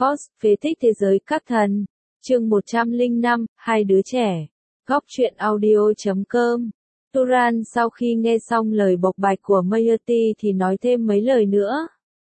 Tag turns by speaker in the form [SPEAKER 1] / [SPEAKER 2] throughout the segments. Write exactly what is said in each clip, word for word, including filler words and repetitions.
[SPEAKER 1] Force, phế tích thế giới các thần. Chương một trăm lẻ năm, hai đứa trẻ. Góc truyện audio chấm com. Turan sau khi nghe xong lời bộc bạch của Mayati thì nói thêm mấy lời nữa.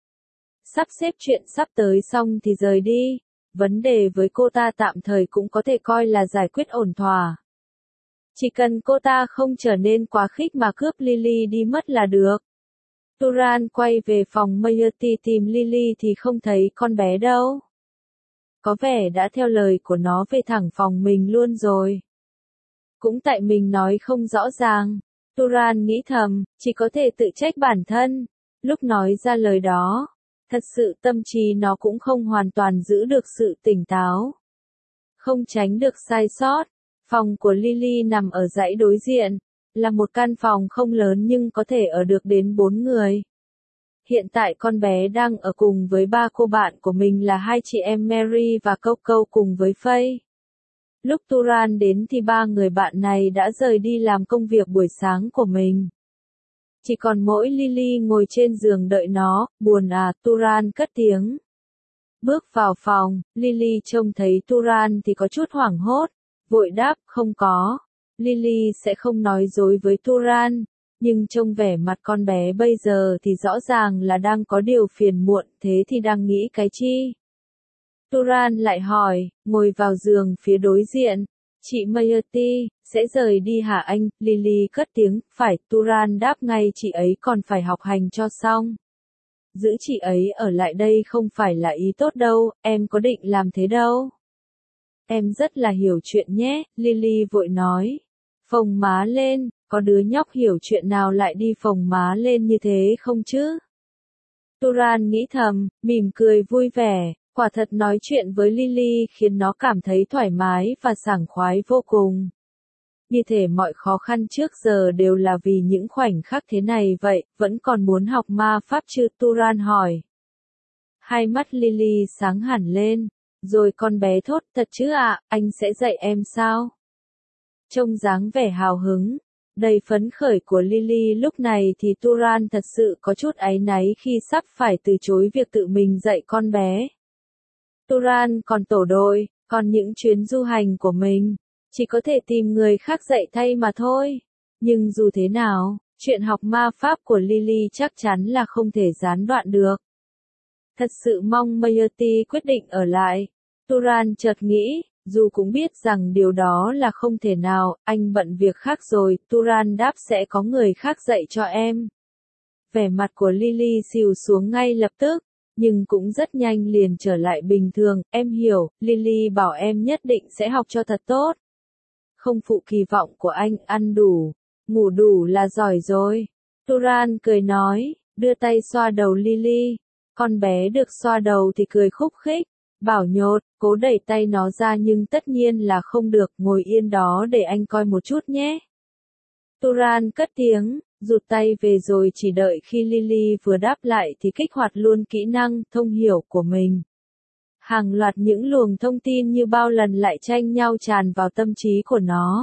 [SPEAKER 1] Sắp xếp chuyện sắp tới xong thì rời đi. Vấn đề với cô ta tạm thời cũng có thể coi là giải quyết ổn thỏa. Chỉ cần cô ta không trở nên quá khích mà cướp Lily đi mất là được. Turan quay về phòng Mayati tìm Lily thì không thấy con bé đâu. Có vẻ đã theo lời của nó về thẳng phòng mình luôn rồi. Cũng tại mình nói không rõ ràng. Turan nghĩ thầm, chỉ có thể tự trách bản thân. Lúc nói ra lời đó, thật sự tâm trí nó cũng không hoàn toàn giữ được sự tỉnh táo. Không tránh được sai sót. Phòng của Lily nằm ở dãy đối diện, là một căn phòng không lớn nhưng có thể ở được đến bốn người. Hiện tại con bé đang ở cùng với ba cô bạn của mình là hai chị em Mary và Coco cùng với Faye. Lúc Turan đến thì ba người bạn này đã rời đi làm công việc buổi sáng của mình. Chỉ còn mỗi Lily ngồi trên giường đợi nó, buồn à, Turan cất tiếng. Bước vào phòng, Lily trông thấy Turan thì có chút hoảng hốt, vội đáp, không có. Lily sẽ không nói dối với Turan, nhưng trông vẻ mặt con bé bây giờ thì rõ ràng là đang có điều phiền muộn, thế thì đang nghĩ cái chi? Turan lại hỏi, ngồi vào giường phía đối diện, chị Mayati, sẽ rời đi hả anh? Lily cất tiếng, phải, Turan đáp ngay, chị ấy còn phải học hành cho xong. Giữ chị ấy ở lại đây không phải là ý tốt đâu, em có định làm thế đâu. Em rất là hiểu chuyện nhé, Lily vội nói. Phồng má lên, có đứa nhóc hiểu chuyện nào lại đi phồng má lên như thế không chứ? Turan nghĩ thầm, mỉm cười vui vẻ, quả thật nói chuyện với Lily khiến nó cảm thấy thoải mái và sảng khoái vô cùng. Như thể mọi khó khăn trước giờ đều là vì những khoảnh khắc thế này vậy, vẫn còn muốn học ma pháp chứ? Turan hỏi. Hai mắt Lily sáng hẳn lên, rồi con bé thốt, thật chứ ạ, anh sẽ dạy em sao? Trông dáng vẻ hào hứng, đầy phấn khởi của Lily lúc này thì Turan thật sự có chút áy náy khi sắp phải từ chối việc tự mình dạy con bé. Turan còn tổ đội, còn những chuyến du hành của mình, chỉ có thể tìm người khác dạy thay mà thôi. Nhưng dù thế nào, chuyện học ma pháp của Lily chắc chắn là không thể gián đoạn được. Thật sự mong Mayati quyết định ở lại. Turan chợt nghĩ, dù cũng biết rằng điều đó là không thể nào, anh bận việc khác rồi, Turan đáp sẽ có người khác dạy cho em. Vẻ mặt của Lily xìu xuống ngay lập tức, nhưng cũng rất nhanh liền trở lại bình thường, em hiểu, Lily bảo em nhất định sẽ học cho thật tốt. Không phụ kỳ vọng của anh, ăn đủ, ngủ đủ là giỏi rồi. Turan cười nói, đưa tay xoa đầu Lily. Con bé được xoa đầu thì cười khúc khích, bảo nhột, cố đẩy tay nó ra nhưng tất nhiên là không được, ngồi yên đó để anh coi một chút nhé. Turan cất tiếng, rụt tay về rồi chỉ đợi khi Lily vừa đáp lại thì kích hoạt luôn kỹ năng thông hiểu của mình. Hàng loạt những luồng thông tin như bao lần lại tranh nhau tràn vào tâm trí của nó.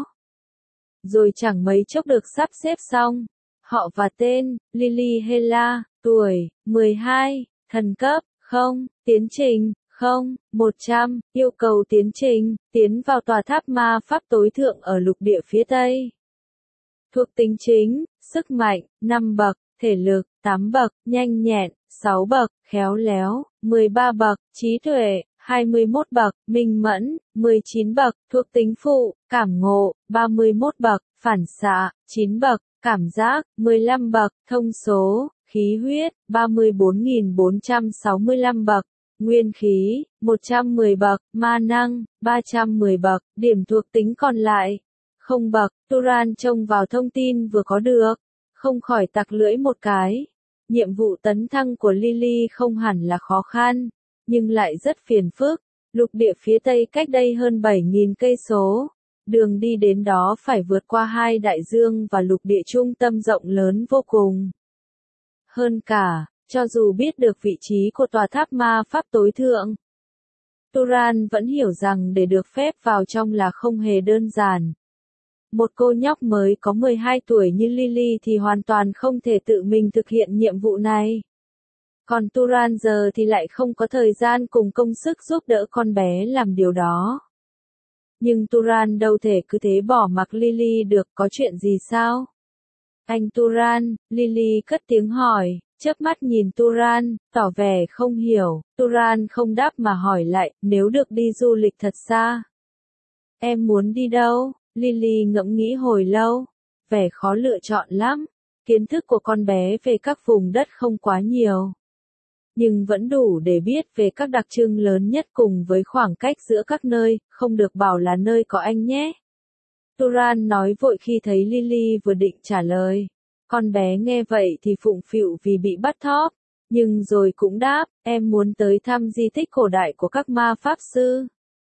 [SPEAKER 1] Rồi chẳng mấy chốc được sắp xếp xong. Họ và tên, Lily Hela, tuổi, mười hai, thần cấp, không, tiến trình, không, một trăm, yêu cầu tiến trình, tiến vào tòa tháp ma pháp tối thượng ở lục địa phía Tây. Thuộc tính chính, sức mạnh, năm bậc, thể lực, tám bậc, nhanh nhẹn, sáu bậc, khéo léo, mười ba bậc, trí tuệ, hai mươi mốt bậc, minh mẫn, mười chín bậc, thuộc tính phụ, cảm ngộ, ba mươi mốt bậc, phản xạ, chín bậc, cảm giác, mười lăm bậc, thông số, khí huyết, ba mươi bốn nghìn bốn trăm sáu mươi lăm bậc, nguyên khí, một trăm mười bậc, ma năng, ba trăm mười bậc, điểm thuộc tính còn lại, không bậc. Turan trông vào thông tin vừa có được, không khỏi tặc lưỡi một cái. Nhiệm vụ tấn thăng của Lily không hẳn là khó khăn, nhưng lại rất phiền phức. Lục địa phía Tây cách đây hơn bảy nghìn cây số. Đường đi đến đó phải vượt qua hai đại dương và lục địa trung tâm rộng lớn vô cùng. Hơn cả, cho dù biết được vị trí của tòa tháp ma pháp tối thượng, Turan vẫn hiểu rằng để được phép vào trong là không hề đơn giản. Một cô nhóc mới có mười hai tuổi như Lily thì hoàn toàn không thể tự mình thực hiện nhiệm vụ này. Còn Turan giờ thì lại không có thời gian cùng công sức giúp đỡ con bé làm điều đó. Nhưng Turan đâu thể cứ thế bỏ mặc Lily được, có chuyện gì sao? Anh Turan, Lily cất tiếng hỏi, chớp mắt nhìn Turan, tỏ vẻ không hiểu. Turan không đáp mà hỏi lại, nếu được đi du lịch thật xa. Em muốn đi đâu? Lily ngẫm nghĩ hồi lâu, vẻ khó lựa chọn lắm. Kiến thức của con bé về các vùng đất không quá nhiều, nhưng vẫn đủ để biết về các đặc trưng lớn nhất cùng với khoảng cách giữa các nơi, không được bảo là nơi có anh nhé. Turan nói vội khi thấy Lily vừa định trả lời. Con bé nghe vậy thì phụng phịu vì bị bắt thóp, nhưng rồi cũng đáp, em muốn tới thăm di tích cổ đại của các ma pháp sư.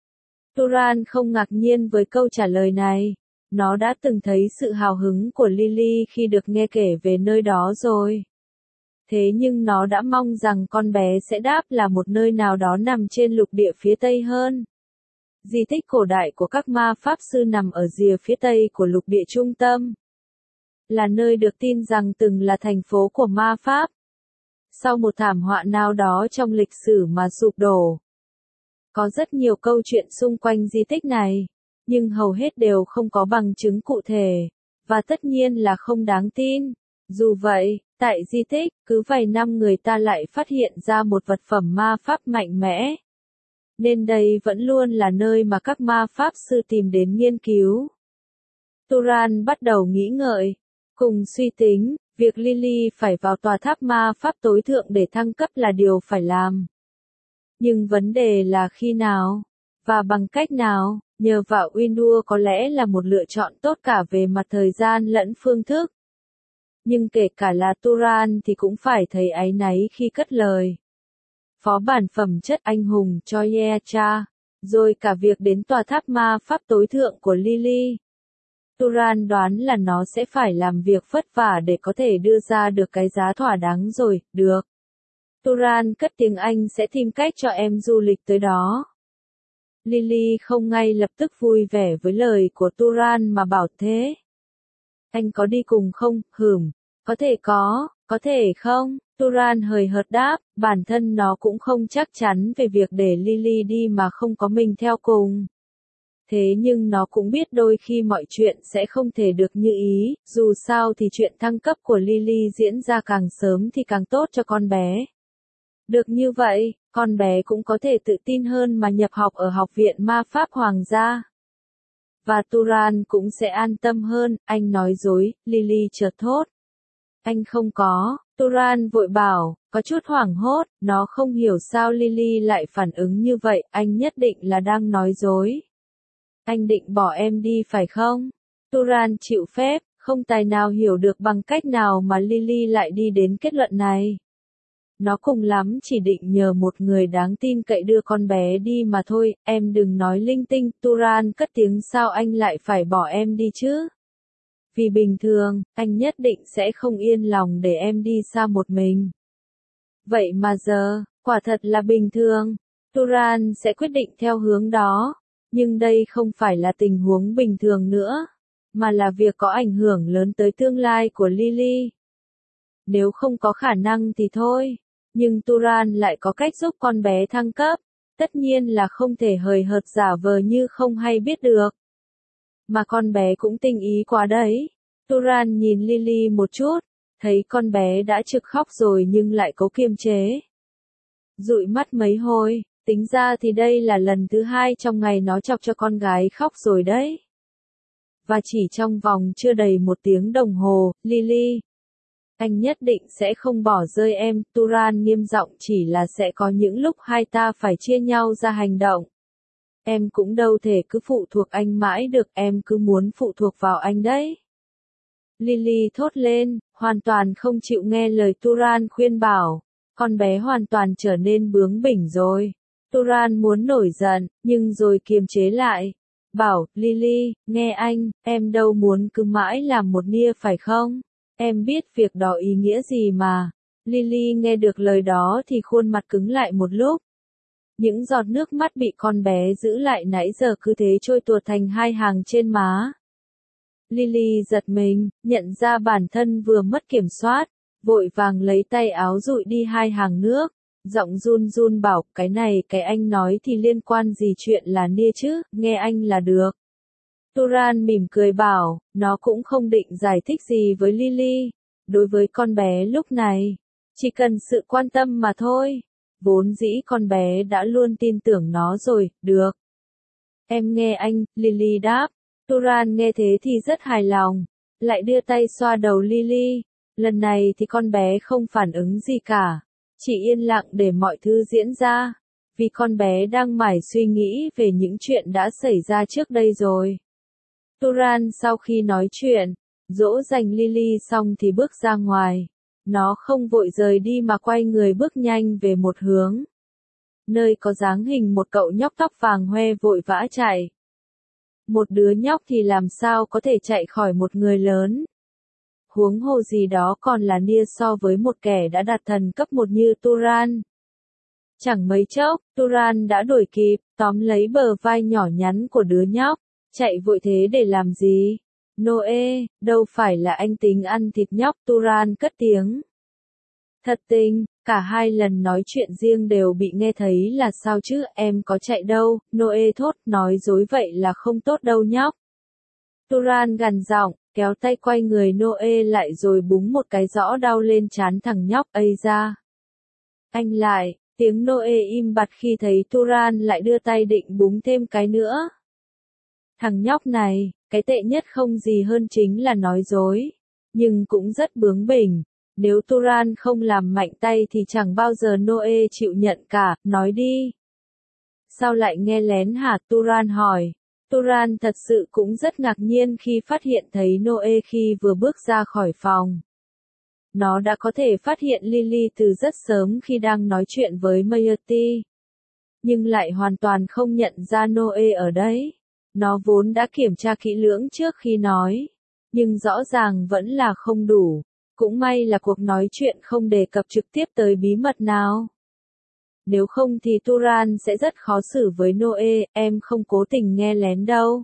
[SPEAKER 1] Turan không ngạc nhiên với câu trả lời này. Nó đã từng thấy sự hào hứng của Lily khi được nghe kể về nơi đó rồi. Thế nhưng nó đã mong rằng con bé sẽ đáp là một nơi nào đó nằm trên lục địa phía Tây hơn. Di tích cổ đại của các ma pháp sư nằm ở rìa phía Tây của lục địa trung tâm. Là nơi được tin rằng từng là thành phố của ma pháp. Sau một thảm họa nào đó trong lịch sử mà sụp đổ. Có rất nhiều câu chuyện xung quanh di tích này, nhưng hầu hết đều không có bằng chứng cụ thể, và tất nhiên là không đáng tin. Dù vậy, tại di tích, cứ vài năm người ta lại phát hiện ra một vật phẩm ma pháp mạnh mẽ. Nên đây vẫn luôn là nơi mà các ma pháp sư tìm đến nghiên cứu. Turan bắt đầu nghĩ ngợi, cùng suy tính, việc Lily phải vào tòa tháp ma pháp tối thượng để thăng cấp là điều phải làm. Nhưng vấn đề là khi nào, và bằng cách nào, nhờ vào Windur có lẽ là một lựa chọn tốt cả về mặt thời gian lẫn phương thức. Nhưng kể cả là Turan thì cũng phải thấy áy náy khi cất lời. Phó bản phẩm chất anh hùng cho Yecha, rồi cả việc đến tòa tháp ma pháp tối thượng của Lily. Turan đoán là nó sẽ phải làm việc vất vả để có thể đưa ra được cái giá thỏa đáng rồi, được. Turan cất tiếng Anh sẽ tìm cách cho em du lịch tới đó. Lily không ngay lập tức vui vẻ với lời của Turan mà bảo thế. Anh có đi cùng không? Hửm, có thể có, có thể không? Turan hời hợt đáp, bản thân nó cũng không chắc chắn về việc để Lily đi mà không có mình theo cùng. Thế nhưng nó cũng biết đôi khi mọi chuyện sẽ không thể được như ý, dù sao thì chuyện thăng cấp của Lily diễn ra càng sớm thì càng tốt cho con bé. Được như vậy, con bé cũng có thể tự tin hơn mà nhập học ở Học viện Ma Pháp Hoàng gia. Và Turan cũng sẽ an tâm hơn, anh nói dối, Lily chợt thốt. Anh không có, Turan vội bảo, có chút hoảng hốt, nó không hiểu sao Lily lại phản ứng như vậy, anh nhất định là đang nói dối. Anh định bỏ em đi phải không? Turan chịu phép, không tài nào hiểu được bằng cách nào mà Lily lại đi đến kết luận này. Nó cùng lắm chỉ định nhờ một người đáng tin cậy đưa con bé đi mà thôi, em đừng nói linh tinh, Turan cất tiếng sao anh lại phải bỏ em đi chứ? Vì bình thường, anh nhất định sẽ không yên lòng để em đi xa một mình. Vậy mà giờ, quả thật là bình thường, Turan sẽ quyết định theo hướng đó, nhưng đây không phải là tình huống bình thường nữa, mà là việc có ảnh hưởng lớn tới tương lai của Lily. Nếu không có khả năng thì thôi. Nhưng Turan lại có cách giúp con bé thăng cấp, tất nhiên là không thể hời hợt giả vờ như không hay biết được. Mà con bé cũng tinh ý quá đấy. Turan nhìn Lily một chút, thấy con bé đã trực khóc rồi nhưng lại cố kiềm chế. Dụi mắt mấy hồi, tính ra thì đây là lần thứ hai trong ngày nó chọc cho con gái khóc rồi đấy. Và chỉ trong vòng chưa đầy một tiếng đồng hồ, Lily. Anh nhất định sẽ không bỏ rơi em, Turan nghiêm giọng, chỉ là sẽ có những lúc hai ta phải chia nhau ra hành động. Em cũng đâu thể cứ phụ thuộc anh mãi được, em cứ muốn phụ thuộc vào anh đấy. Lily thốt lên, hoàn toàn không chịu nghe lời Turan khuyên bảo. Con bé hoàn toàn trở nên bướng bỉnh rồi. Turan muốn nổi giận, nhưng rồi kiềm chế lại. Bảo, Lily, nghe anh, em đâu muốn cứ mãi làm một nia phải không? Em biết việc đó ý nghĩa gì mà. Lily nghe được lời đó thì khuôn mặt cứng lại một lúc. Những giọt nước mắt bị con bé giữ lại nãy giờ cứ thế trôi tuột thành hai hàng trên má. Lily giật mình, nhận ra bản thân vừa mất kiểm soát, vội vàng lấy tay áo dụi đi hai hàng nước, giọng run run bảo, cái này cái anh nói thì liên quan gì chuyện là Nia chứ, nghe anh là được. Turan mỉm cười bảo, nó cũng không định giải thích gì với Lily. Đối với con bé lúc này, chỉ cần sự quan tâm mà thôi. Vốn dĩ con bé đã luôn tin tưởng nó rồi, được. Em nghe anh, Lily đáp. Turan nghe thế thì rất hài lòng, lại đưa tay xoa đầu Lily. Lần này thì con bé không phản ứng gì cả, chỉ yên lặng để mọi thứ diễn ra, vì con bé đang mải suy nghĩ về những chuyện đã xảy ra trước đây rồi. Turan sau khi nói chuyện, dỗ dành Lily xong thì bước ra ngoài. Nó không vội rời đi mà quay người bước nhanh về một hướng, nơi có dáng hình một cậu nhóc tóc vàng hoe vội vã chạy. Một đứa nhóc thì làm sao có thể chạy khỏi một người lớn. Huống hồ gì đó còn là Nia so với một kẻ đã đạt thần cấp một như Turan. Chẳng mấy chốc, Turan đã đuổi kịp, tóm lấy bờ vai nhỏ nhắn của đứa nhóc. Chạy vội thế để làm gì? Noe, đâu phải là anh tính ăn thịt nhóc, Turan cất tiếng. Thật tình, cả hai lần nói chuyện riêng đều bị nghe thấy là sao chứ, em có chạy đâu, Noe thốt, nói dối vậy là không tốt đâu nhóc. Turan gằn giọng, kéo tay quay người Noe lại rồi búng một cái rõ đau lên trán thằng nhóc, ây ra. Anh lại, tiếng Noe im bặt khi thấy Turan lại đưa tay định búng thêm cái nữa. Thằng nhóc này, cái tệ nhất không gì hơn chính là nói dối, nhưng cũng rất bướng bỉnh. Nếu Turan không làm mạnh tay thì chẳng bao giờ Noe chịu nhận cả, nói đi. Sao lại nghe lén hả? Turan hỏi. Turan thật sự cũng rất ngạc nhiên khi phát hiện thấy Noe khi vừa bước ra khỏi phòng. Nó đã có thể phát hiện Lily từ rất sớm khi đang nói chuyện với Mayerty, nhưng lại hoàn toàn không nhận ra Noe ở đấy. Nó vốn đã kiểm tra kỹ lưỡng trước khi nói, nhưng rõ ràng vẫn là không đủ. Cũng may là cuộc nói chuyện không đề cập trực tiếp tới bí mật nào. Nếu không thì Turan sẽ rất khó xử với Noe, em không cố tình nghe lén đâu.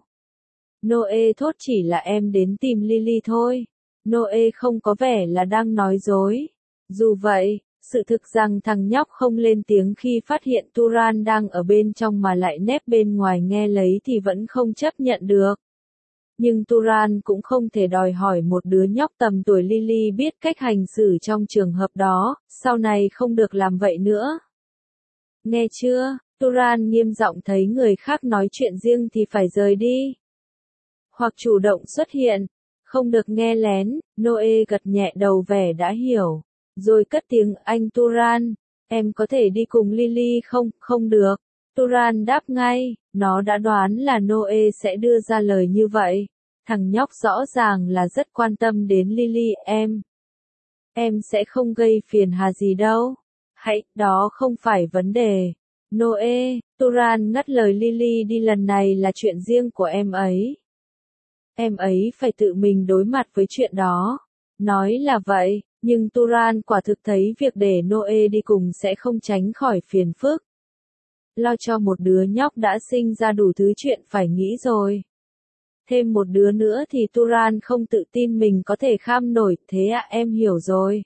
[SPEAKER 1] Noe thốt, chỉ là em đến tìm Lily thôi. Noe không có vẻ là đang nói dối. Dù vậy, sự thực rằng thằng nhóc không lên tiếng khi phát hiện Turan đang ở bên trong mà lại nép bên ngoài nghe lấy thì vẫn không chấp nhận được. Nhưng Turan cũng không thể đòi hỏi một đứa nhóc tầm tuổi Lily biết cách hành xử trong trường hợp đó, sau này không được làm vậy nữa. Nghe chưa, Turan nghiêm giọng, thấy người khác nói chuyện riêng thì phải rời đi. Hoặc chủ động xuất hiện, không được nghe lén. Noe gật nhẹ đầu vẻ đã hiểu, rồi cất tiếng, anh Turan, em có thể đi cùng Lily không? Không được. Turan đáp ngay, nó đã đoán là Noe sẽ đưa ra lời như vậy. Thằng nhóc rõ ràng là rất quan tâm đến Lily, em. Em sẽ không gây phiền hà gì đâu. Hãy, đó không phải vấn đề. Noe, Turan ngắt lời Lily đi, lần này là chuyện riêng của em ấy. Em ấy phải tự mình đối mặt với chuyện đó. Nói là vậy, nhưng Turan quả thực thấy việc để Noe đi cùng sẽ không tránh khỏi phiền phức. Lo cho một đứa nhóc đã sinh ra đủ thứ chuyện phải nghĩ rồi. Thêm một đứa nữa thì Turan không tự tin mình có thể kham nổi, thế ạ, em hiểu rồi.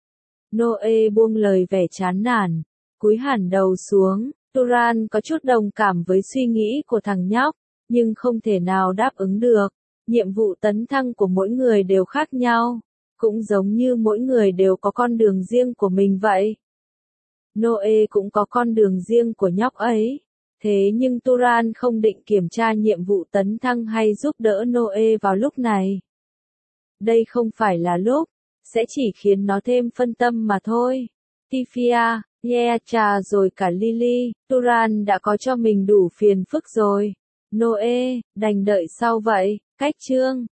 [SPEAKER 1] Noe buông lời vẻ chán nản, cúi hẳn đầu xuống. Turan có chút đồng cảm với suy nghĩ của thằng nhóc, nhưng không thể nào đáp ứng được. Nhiệm vụ tấn thăng của mỗi người đều khác nhau, cũng giống như mỗi người đều có con đường riêng của mình vậy. Noe cũng có con đường riêng của nhóc ấy. Thế nhưng Turan không định kiểm tra nhiệm vụ tấn thăng hay giúp đỡ Noe vào lúc này. Đây không phải là lúc, sẽ chỉ khiến nó thêm phân tâm mà thôi. Tifia, Yeacha rồi cả Lily, Turan đã có cho mình đủ phiền phức rồi. Noe, đành đợi sau vậy. Cách chương